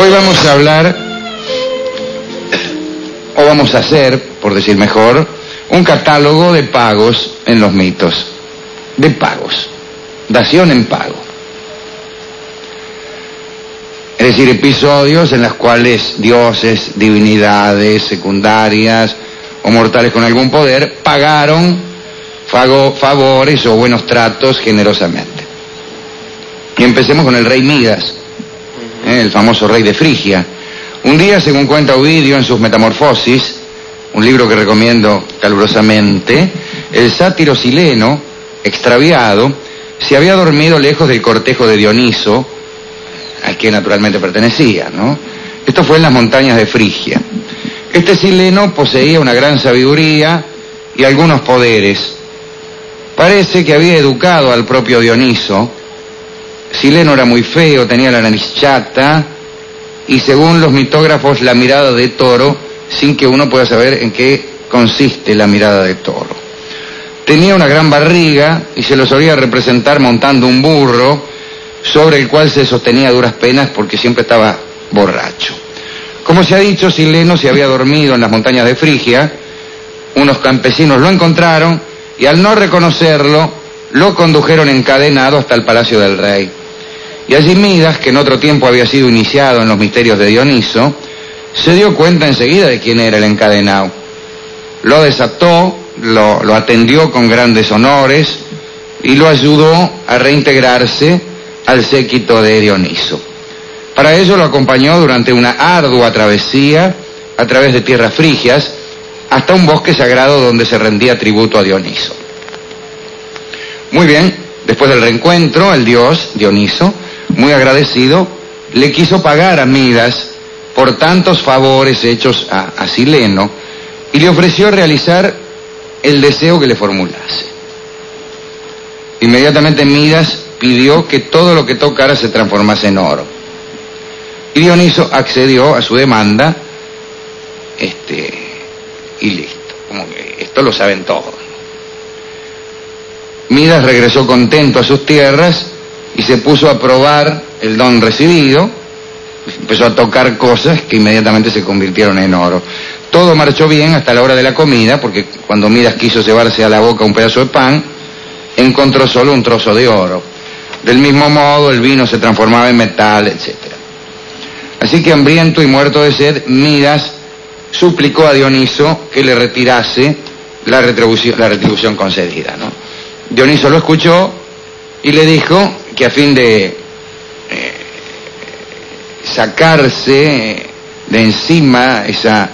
Hoy vamos a hablar, o vamos a hacer, por decir mejor, un catálogo de pagos en los mitos. De pagos. Dación en pago. Es decir, episodios en los cuales dioses, divinidades secundarias o mortales con algún poder pagaron favores o buenos tratos generosamente. Y empecemos con el rey Midas, el famoso rey de Frigia. Un día, según cuenta Ovidio en sus Metamorfosis, un libro que recomiendo calurosamente, el sátiro Sileno, extraviado, se había dormido lejos del cortejo de Dioniso, al que naturalmente pertenecía, ¿no? Esto fue en las montañas de Frigia. Este Sileno poseía una gran sabiduría y algunos poderes. Parece que había educado al propio Dioniso. Sileno era muy feo, tenía la nariz chata y, según los mitógrafos, la mirada de toro, sin que uno pueda saber en qué consiste la mirada de toro. Tenía una gran barriga y se lo solía representar montando un burro sobre el cual se sostenía a duras penas porque siempre estaba borracho. Como se ha dicho, Sileno se había dormido en las montañas de Frigia. Unos campesinos lo encontraron y, al no reconocerlo, lo condujeron encadenado hasta el palacio del rey. Y allí Midas, que en otro tiempo había sido iniciado en los misterios de Dioniso, se dio cuenta enseguida de quién era el encadenado. Lo desató, lo atendió con grandes honores y lo ayudó a reintegrarse al séquito de Dioniso. Para ello lo acompañó durante una ardua travesía a través de tierras frigias hasta un bosque sagrado donde se rendía tributo a Dioniso. Muy bien, después del reencuentro, el dios Dioniso, muy agradecido, le quiso pagar a Midas por tantos favores hechos a Sileno y le ofreció realizar el deseo que le formulase. Inmediatamente Midas pidió que todo lo que tocara se transformase en oro. Y Dioniso accedió a su demanda, y listo. Como que esto lo saben todos. Midas regresó contento a sus tierras y se puso a probar el don recibido. Empezó a tocar cosas que inmediatamente se convirtieron en oro. Todo marchó bien hasta la hora de la comida, porque cuando Midas quiso llevarse a la boca un pedazo de pan, encontró solo un trozo de oro. Del mismo modo, el vino se transformaba en metal, etc. Así que, hambriento y muerto de sed, Midas suplicó a Dioniso que le retirase la retribución concedida, ¿no? Dioniso lo escuchó y le dijo que, a fin de sacarse de encima esa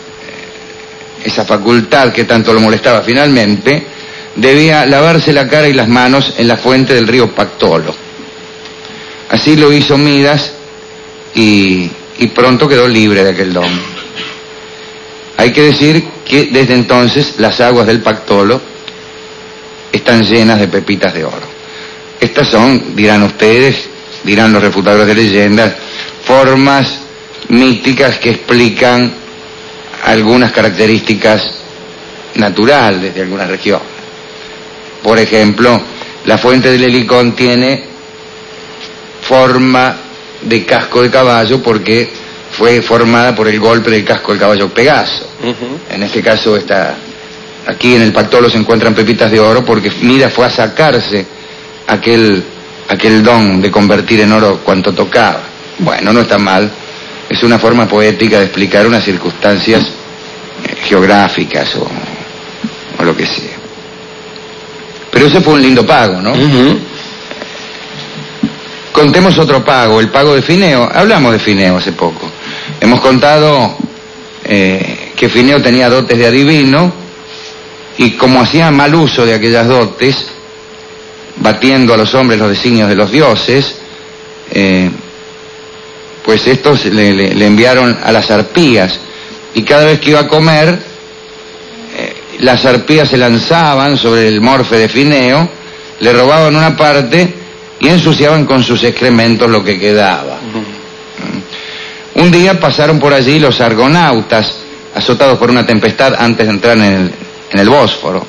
facultad que tanto lo molestaba finalmente, debía lavarse la cara y las manos en la fuente del río Pactolo. Así lo hizo Midas y pronto quedó libre de aquel don. Hay que decir que desde entonces las aguas del Pactolo están llenas de pepitas de oro. Estas son, dirán ustedes, dirán los refutadores de leyendas, formas míticas que explican algunas características naturales de alguna región. Por ejemplo, la fuente del Helicón tiene forma de casco de caballo porque fue formada por el golpe del casco del caballo Pegaso. En este caso aquí en el Pactolo se encuentran pepitas de oro porque Midas fue a sacarse aquel don de convertir en oro cuanto tocaba. Bueno, no está mal, es una forma poética de explicar unas circunstancias geográficas o lo que sea. Pero ese fue un lindo pago, ¿no? Contemos otro pago, el pago de Fineo. Hablamos de Fineo hace poco. Hemos contado que Fineo tenía dotes de adivino y, como hacía mal uso de aquellas dotes, batiendo a los hombres los designios de los dioses, pues estos le enviaron a las arpías, y cada vez que iba a comer, las arpías se lanzaban sobre el morfe de Fineo, le robaban una parte y ensuciaban con sus excrementos lo que quedaba. Un día pasaron por allí los argonautas, azotados por una tempestad antes de entrar en el Bósforo.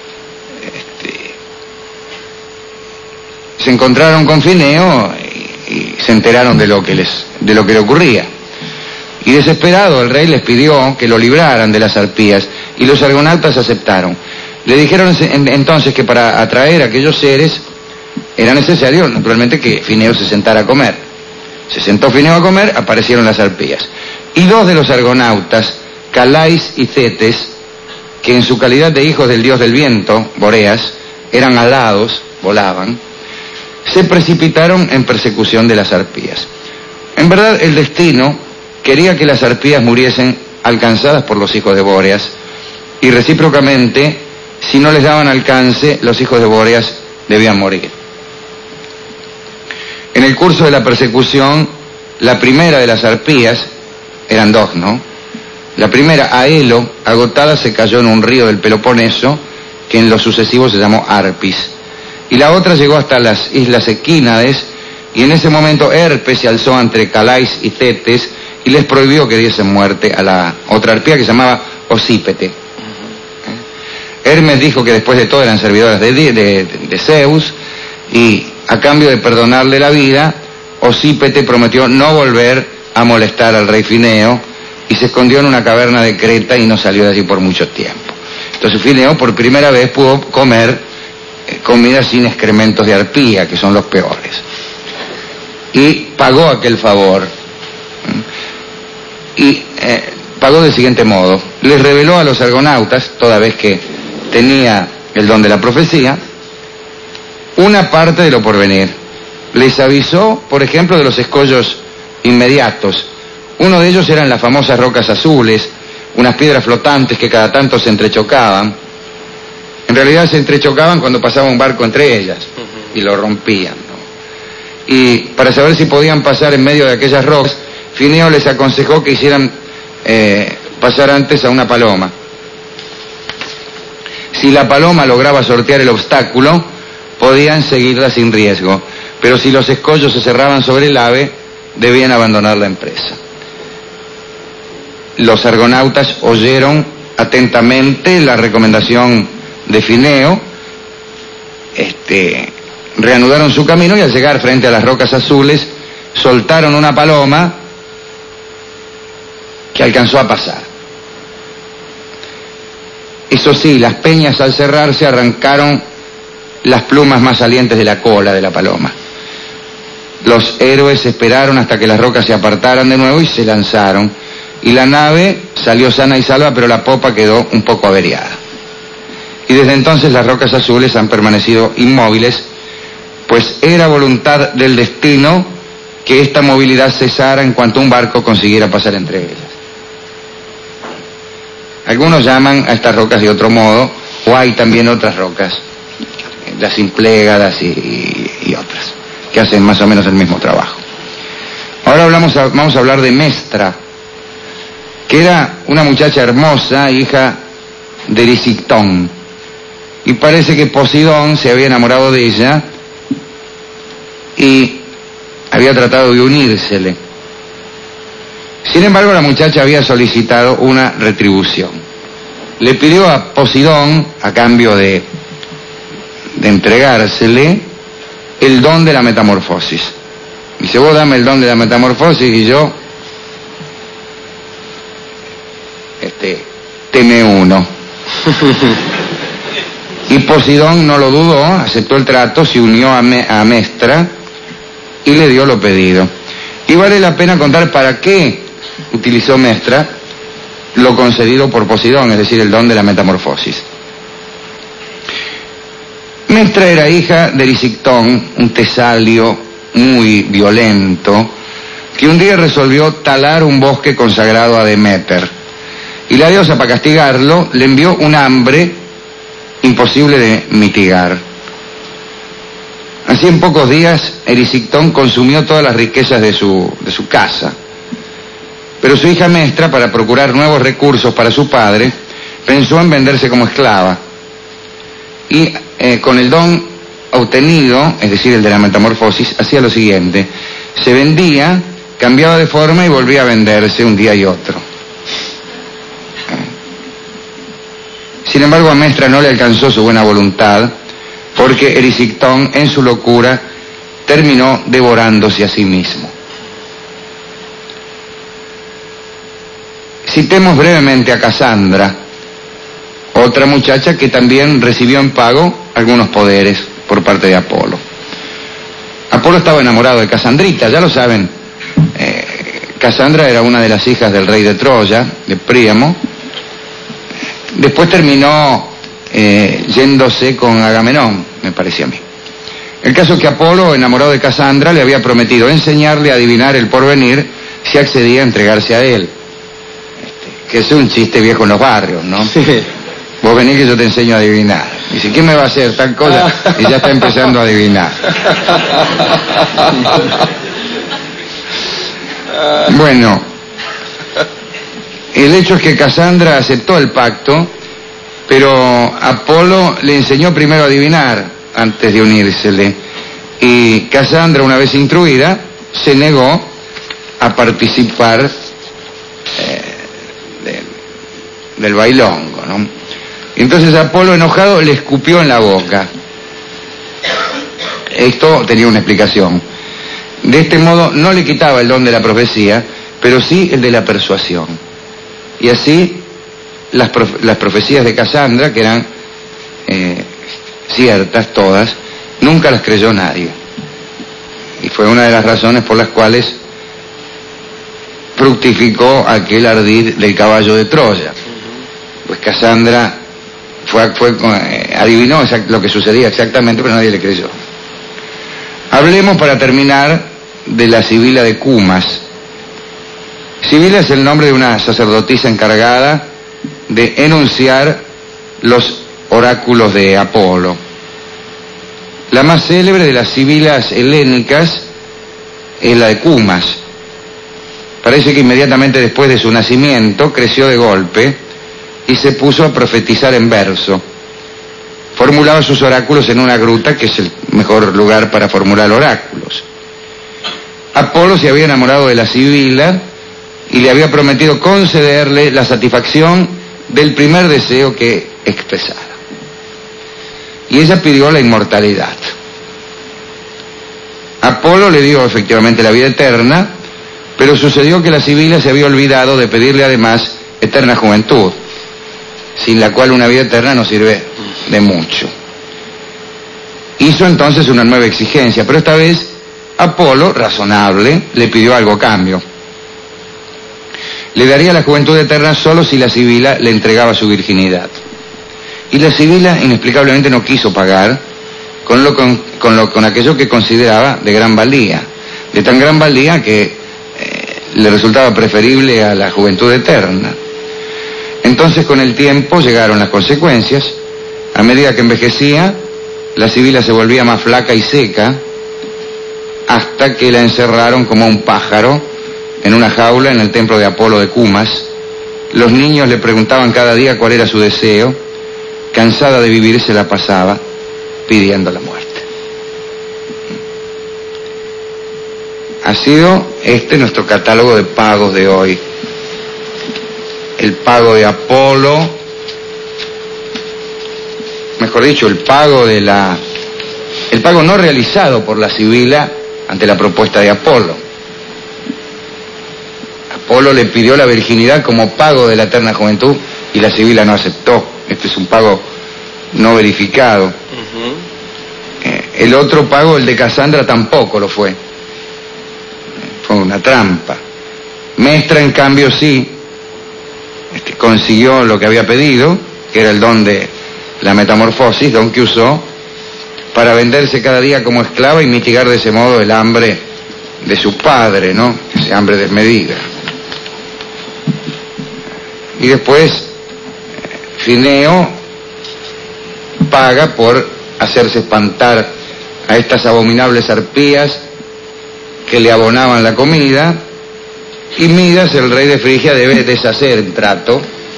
Se encontraron con Fineo y y se enteraron de lo que le ocurría. Y desesperado el rey les pidió que lo libraran de las arpías, y los argonautas aceptaron. Le dijeron entonces que para atraer a aquellos seres era necesario, naturalmente, que Fineo se sentara a comer. Se sentó Fineo a comer, aparecieron las arpías. Y dos de los argonautas, Calais y Cetes, que en su calidad de hijos del dios del viento, Boreas, eran alados, volaban, se precipitaron en persecución de las arpías. En verdad, el destino quería que las arpías muriesen alcanzadas por los hijos de Bóreas, y recíprocamente, si no les daban alcance, los hijos de Bóreas debían morir. En el curso de la persecución, la primera de las arpías, eran dos, ¿no? La primera, Aelo, agotada, se cayó en un río del Peloponeso, que en lo sucesivo se llamó Arpis. Y la otra llegó hasta las islas Equínades, y en ese momento Herpes se alzó entre Calais y Cetes, y les prohibió que diesen muerte a la otra arpía que se llamaba Osípete. Hermes dijo que después de todo eran servidoras de Zeus, y a cambio de perdonarle la vida, Osípete prometió no volver a molestar al rey Fineo, y se escondió en una caverna de Creta y no salió de allí por mucho tiempo. Entonces Fineo por primera vez pudo comer comida sin excrementos de arpía, que son los peores. Y pagó aquel favor. Y pagó del siguiente modo: les reveló a los argonautas, toda vez que tenía el don de la profecía, una parte de lo porvenir. Les avisó, por ejemplo, de los escollos inmediatos. Uno de ellos eran las famosas rocas azules, unas piedras flotantes que cada tanto se entrechocaban. En realidad se entrechocaban cuando pasaba un barco entre ellas y lo rompían, ¿no? Y para saber si podían pasar en medio de aquellas rocas, Fineo les aconsejó que hicieran pasar antes a una paloma. Si la paloma lograba sortear el obstáculo, podían seguirla sin riesgo, pero si los escollos se cerraban sobre el ave, debían abandonar la empresa. Los argonautas oyeron atentamente la recomendación de Fineo, reanudaron su camino, y al llegar frente a las rocas azules, soltaron una paloma que alcanzó a pasar. Eso sí, las peñas al cerrarse arrancaron las plumas más salientes de la cola de la paloma. Los héroes esperaron hasta que las rocas se apartaran de nuevo y se lanzaron, y la nave salió sana y salva, pero la popa quedó un poco averiada. Y desde entonces las rocas azules han permanecido inmóviles, pues era voluntad del destino que esta movilidad cesara en cuanto un barco consiguiera pasar entre ellas. Algunos llaman a estas rocas de otro modo, o hay también otras rocas, las implégadas y otras, que hacen más o menos el mismo trabajo. Ahora vamos a hablar de Mestra, que era una muchacha hermosa, hija de Erisictón, y parece que Poseidón se había enamorado de ella y había tratado de unírsele. Sin embargo, la muchacha había solicitado una retribución. Le pidió a Poseidón, a cambio de entregársele, el don de la metamorfosis. Dice: vos dame el don de la metamorfosis y yo te me uno. Y Poseidón no lo dudó, aceptó el trato, se unió a Mestra y le dio lo pedido. Y vale la pena contar para qué utilizó Mestra lo concedido por Poseidón, es decir, el don de la metamorfosis. Mestra era hija de Erisictón, un tesalio muy violento, que un día resolvió talar un bosque consagrado a Deméter. Y la diosa, para castigarlo, le envió un hambre imposible de mitigar. Así en pocos días, Erisictón consumió todas las riquezas de su casa. Pero su hija Mestra, para procurar nuevos recursos para su padre, pensó en venderse como esclava. Y con el don obtenido, es decir, el de la metamorfosis, hacía lo siguiente: se vendía, cambiaba de forma y volvía a venderse un día y otro. Sin embargo, a Mestra no le alcanzó su buena voluntad, porque Erisictón, en su locura, terminó devorándose a sí mismo. Citemos brevemente a Casandra, otra muchacha que también recibió en pago algunos poderes por parte de Apolo. Apolo estaba enamorado de Casandrita, ya lo saben. Casandra era una de las hijas del rey de Troya, de Príamo. Después terminó yéndose con Agamenón, me parece a mí. El caso es que Apolo, enamorado de Casandra, le había prometido enseñarle a adivinar el porvenir si accedía a entregarse a él. Que es un chiste viejo en los barrios, ¿no? Sí. Vos venís que yo te enseño a adivinar. Dice, ¿quién me va a hacer tal cosa? Y ya está empezando a adivinar. Bueno, el hecho es que Casandra aceptó el pacto, pero Apolo le enseñó primero a adivinar antes de unírsele. Y Casandra, una vez instruida, se negó a participar del bailongo, ¿no? Entonces Apolo, enojado, le escupió en la boca. Esto tenía una explicación. De este modo no le quitaba el don de la profecía, pero sí el de la persuasión. Y así las profecías de Casandra, que eran ciertas todas, nunca las creyó nadie. Y fue una de las razones por las cuales fructificó aquel ardid del caballo de Troya. Pues Casandra adivinó lo que sucedía exactamente, pero nadie le creyó. Hablemos, para terminar, de la Sibila de Cumas. Sibila es el nombre de una sacerdotisa encargada de enunciar los oráculos de Apolo. La más célebre de las sibilas helénicas es la de Cumas. Parece que inmediatamente después de su nacimiento creció de golpe y se puso a profetizar en verso. Formulaba sus oráculos en una gruta, que es el mejor lugar para formular oráculos. Apolo se había enamorado de la sibila y le había prometido concederle la satisfacción del primer deseo que expresara. Y ella pidió la inmortalidad. Apolo le dio efectivamente la vida eterna, pero sucedió que la sibila se había olvidado de pedirle además eterna juventud, sin la cual una vida eterna no sirve de mucho. Hizo entonces una nueva exigencia, pero esta vez Apolo, razonable, le pidió algo a cambio. Le daría la juventud eterna solo si la sibila le entregaba su virginidad. Y la sibila inexplicablemente no quiso pagar con aquello que consideraba de gran valía, de tan gran valía que le resultaba preferible a la juventud eterna. Entonces, con el tiempo llegaron las consecuencias. A medida que envejecía, la sibila se volvía más flaca y seca, hasta que la encerraron como un pájaro en una jaula en el templo de Apolo de Cumas. Los niños le preguntaban cada día cuál era su deseo. Cansada de vivir, se la pasaba pidiendo la muerte. Ha sido nuestro catálogo de pagos de hoy. El pago de Apolo, mejor dicho, el pago no realizado por la sibila ante la propuesta de Apolo. Apolo le pidió la virginidad como pago de la eterna juventud y la sibila no aceptó. Este es un pago no verificado. El otro pago, el de Casandra, tampoco lo fue. Fue una trampa. Mestra, en cambio, sí consiguió lo que había pedido, que era el don de la metamorfosis, don que usó para venderse cada día como esclava y mitigar de ese modo el hambre de su padre, ¿no? Ese hambre desmedida. Y después Fineo paga por hacerse espantar a estas abominables arpías que le abonaban la comida, y Midas, el rey de Frigia, debe deshacer el trato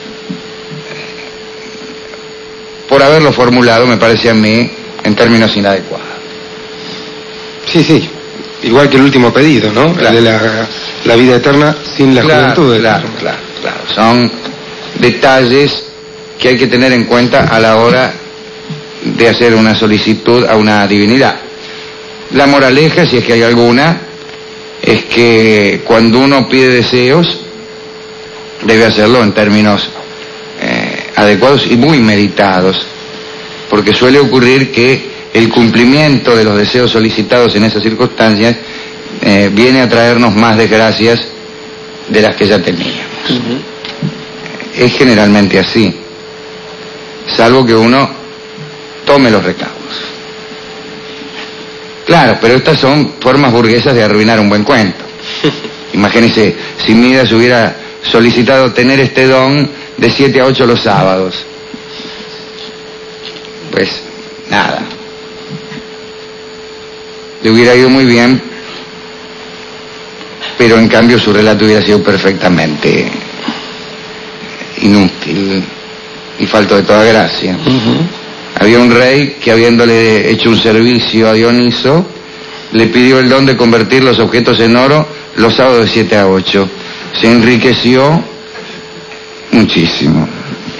por haberlo formulado, me parece a mí, en términos inadecuados. Sí, igual que el último pedido, ¿no? Claro. El de la vida eterna sin la juventud. Claro. Son detalles que hay que tener en cuenta a la hora de hacer una solicitud a una divinidad. La moraleja, si es que hay alguna, es que cuando uno pide deseos, debe hacerlo en términos adecuados y muy meditados, porque suele ocurrir que el cumplimiento de los deseos solicitados en esas circunstancias viene a traernos más desgracias de las que ya teníamos. Es generalmente así, salvo que uno tome los recaudos. Claro, pero estas son formas burguesas de arruinar un buen cuento. Imagínense, si Midas hubiera solicitado tener este don de 7 a 8 los sábados. Pues nada. Le hubiera ido muy bien, pero en cambio su relato hubiera sido perfectamente inútil y falto de toda gracia. Había un rey que, habiéndole hecho un servicio a Dioniso, le pidió el don de convertir los objetos en oro los sábados de 7 a 8. Se enriqueció muchísimo.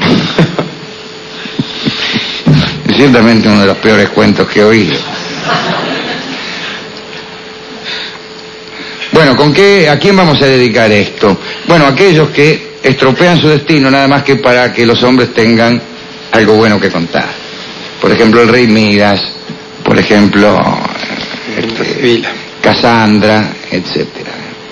Ciertamente uno de los peores cuentos que he oído. Bueno, ¿a quién vamos a dedicar esto? Bueno, a aquellos que estropean su destino nada más que para que los hombres tengan algo bueno que contar. Por ejemplo, el rey Midas, por ejemplo, Casandra, etcétera.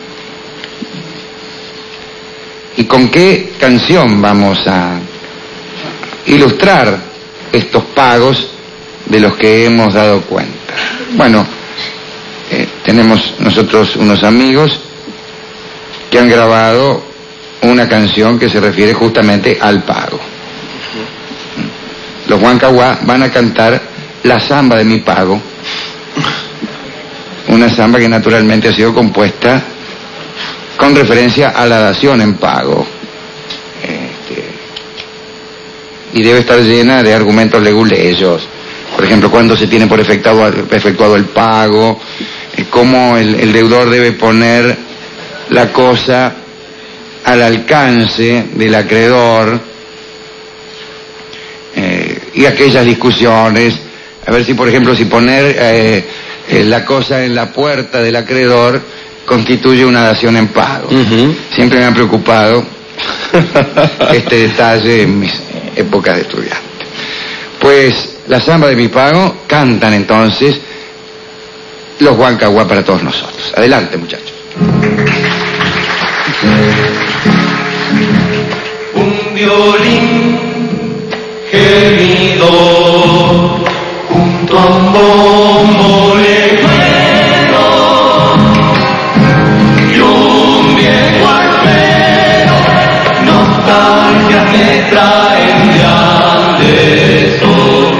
¿Y con qué canción vamos a ilustrar estos pagos de los que hemos dado cuenta? Bueno, tenemos nosotros unos amigos que han grabado una canción que se refiere justamente al pago. Los Huancahuá van a cantar la samba de mi pago, una samba que naturalmente ha sido compuesta con referencia a la dación en pago, y debe estar llena de argumentos leguleyos. Por ejemplo, cuando se tiene por efectuado el pago, cómo el deudor debe poner la cosa al alcance del acreedor, y aquellas discusiones, a ver si, por ejemplo, si poner la cosa en la puerta del acreedor constituye una dación en pago. Siempre me ha preocupado este detalle en mis épocas de estudiante. Pues la samba de mi pago cantan entonces los Huancahuá para todos nosotros. Adelante, muchachos. Un violín gemido junto a un bombo lejano y un viejo arpero, nostalgia me traen de Andeso.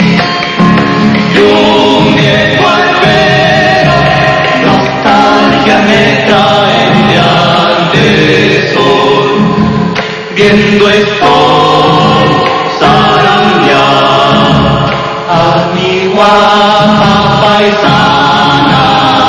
Y un viejo arpero, nostalgia me traen de Andeso. Viendo estoy zarandear a mi guapa paisana,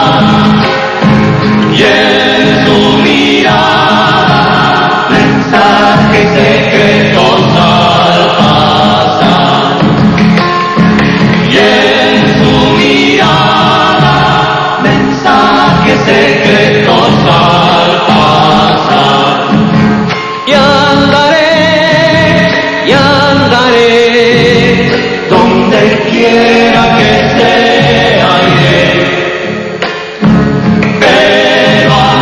y en su mirada mensajes secretos al pasar, y en su mirada mensajes secretos al pasar. Y andaré donde quiera que sea iré, pero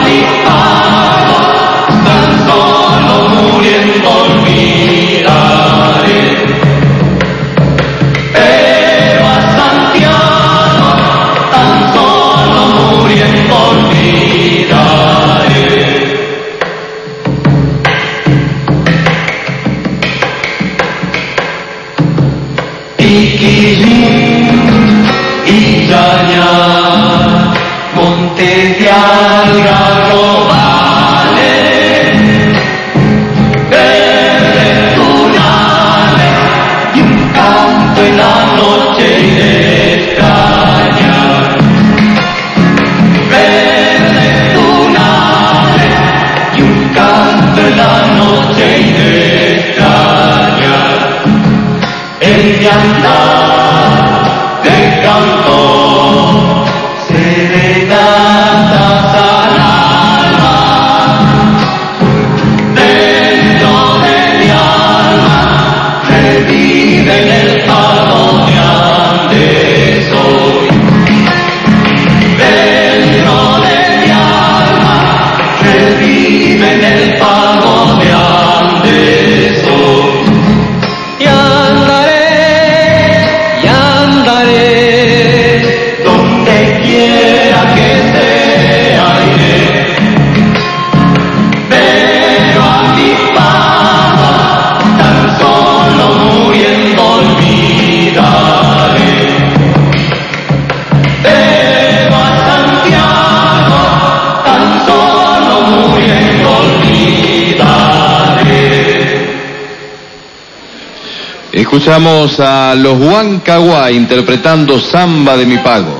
Escuchamos a los Huancahuá interpretando Samba de mi Pago.